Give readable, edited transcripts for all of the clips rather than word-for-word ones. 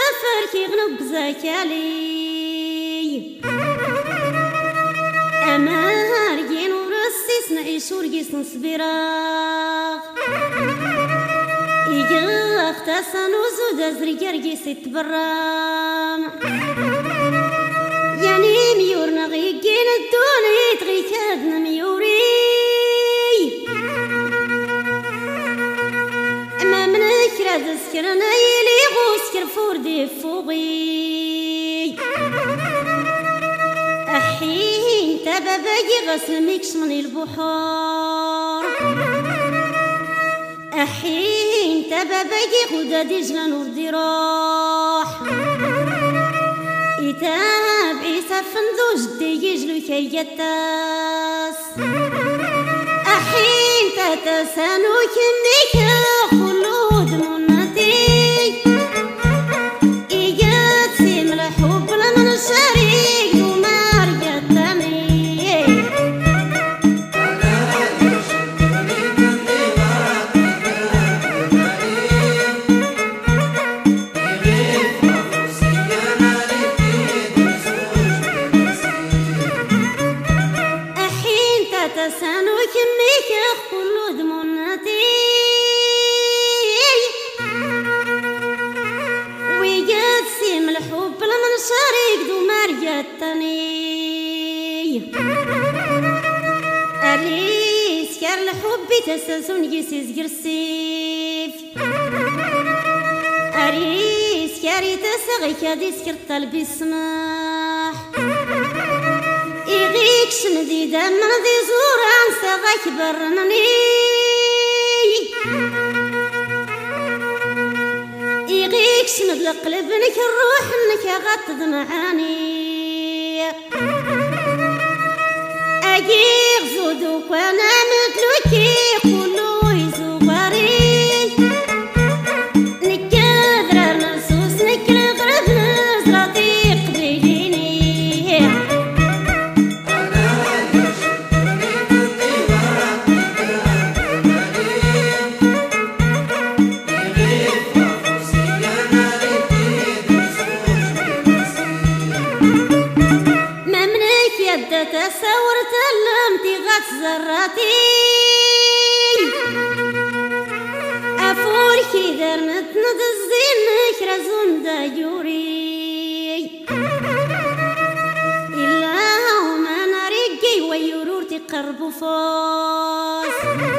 فركي غنب زكالي أمارجين ورسيس نعيش ورقيس نصبراغ إيجا اختاسان وزود أزرق رقيس يتبرام يعني ميور نغيقين الدوني تغي كادنا ميوري أما من كراد سكرنا يلي غوسكر فوردي فوقي أحين تبا باقي غسل ميكش من البحور أحين تبا باقي غدا دجلان وردي روح إتاب عيسى فندو جدي يجلو كي يتاس أحين تتسانو كميك خلود منتي إيجاد سيم الحب لمن شريك ومار جتني أحين تتسانو كميك خلود منتي ويجاد سيم الحب لمن شريك ومار جتني أليس كار الحب تساسون يسيز قرسيف أليس كاري تسغي كاديس كرتال بسماح إغيك شمدي دم ذي زور عن سغاك برنني إغيك شمد القلب نك الروح نك غطد معاني أجيغ زودوك وانا مدلوكي قولو يزوغاري نكادر نصوص نكرغرب نزرطيق بيجيني ممنك يبدا تصورت اللمتي غات زراتي أفوركي درنت ندزين كرزون دايوري إلا هما ناريقي ويورورتي قربو فوس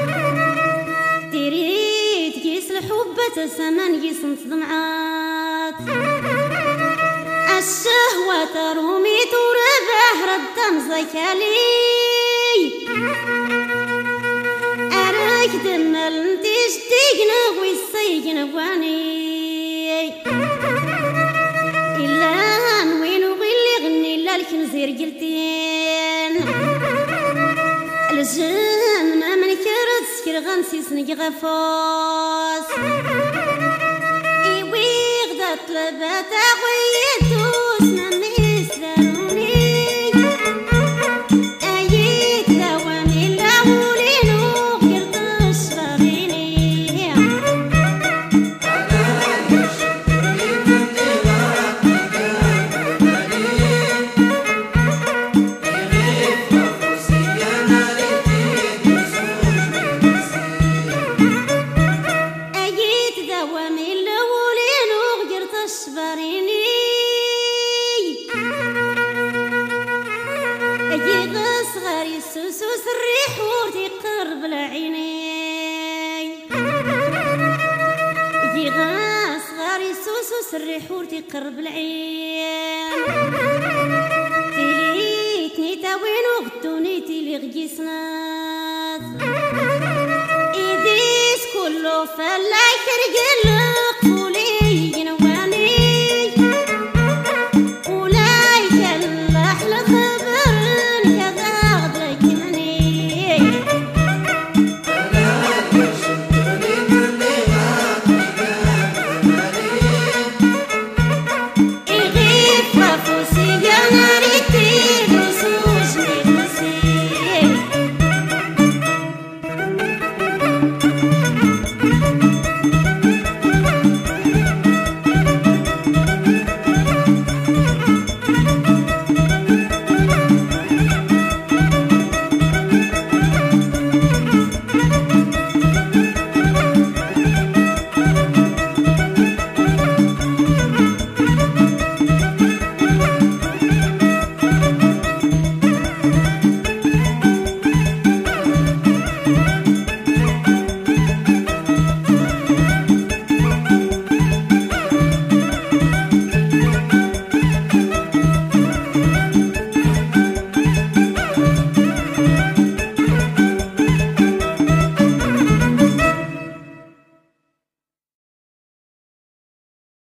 تريد كيس الحبة سمان جسم ضمعات الشهوة ترومي تربح ردم زكالي أراك دمال انتيش تيقنا ويسيقن واني إلا وين وغلي غني للكنزير قلتين الجن ما من كرد سكر غنسي سنق غفاس إيوي غدت لبات أغويتوس نميس داروني أيت دوامي لاولين وغيرت الشغاريني أيت دوامي لاولين وغيرت الشغاريني أجيغ صغاري السوسوس الريح ورتي قرب العيني أجيغ صغاري السوسوس الريح ورتي قرب العين تيليتني تاوين وغدوني تيلي غيسنات إيديس كله فلاك رجل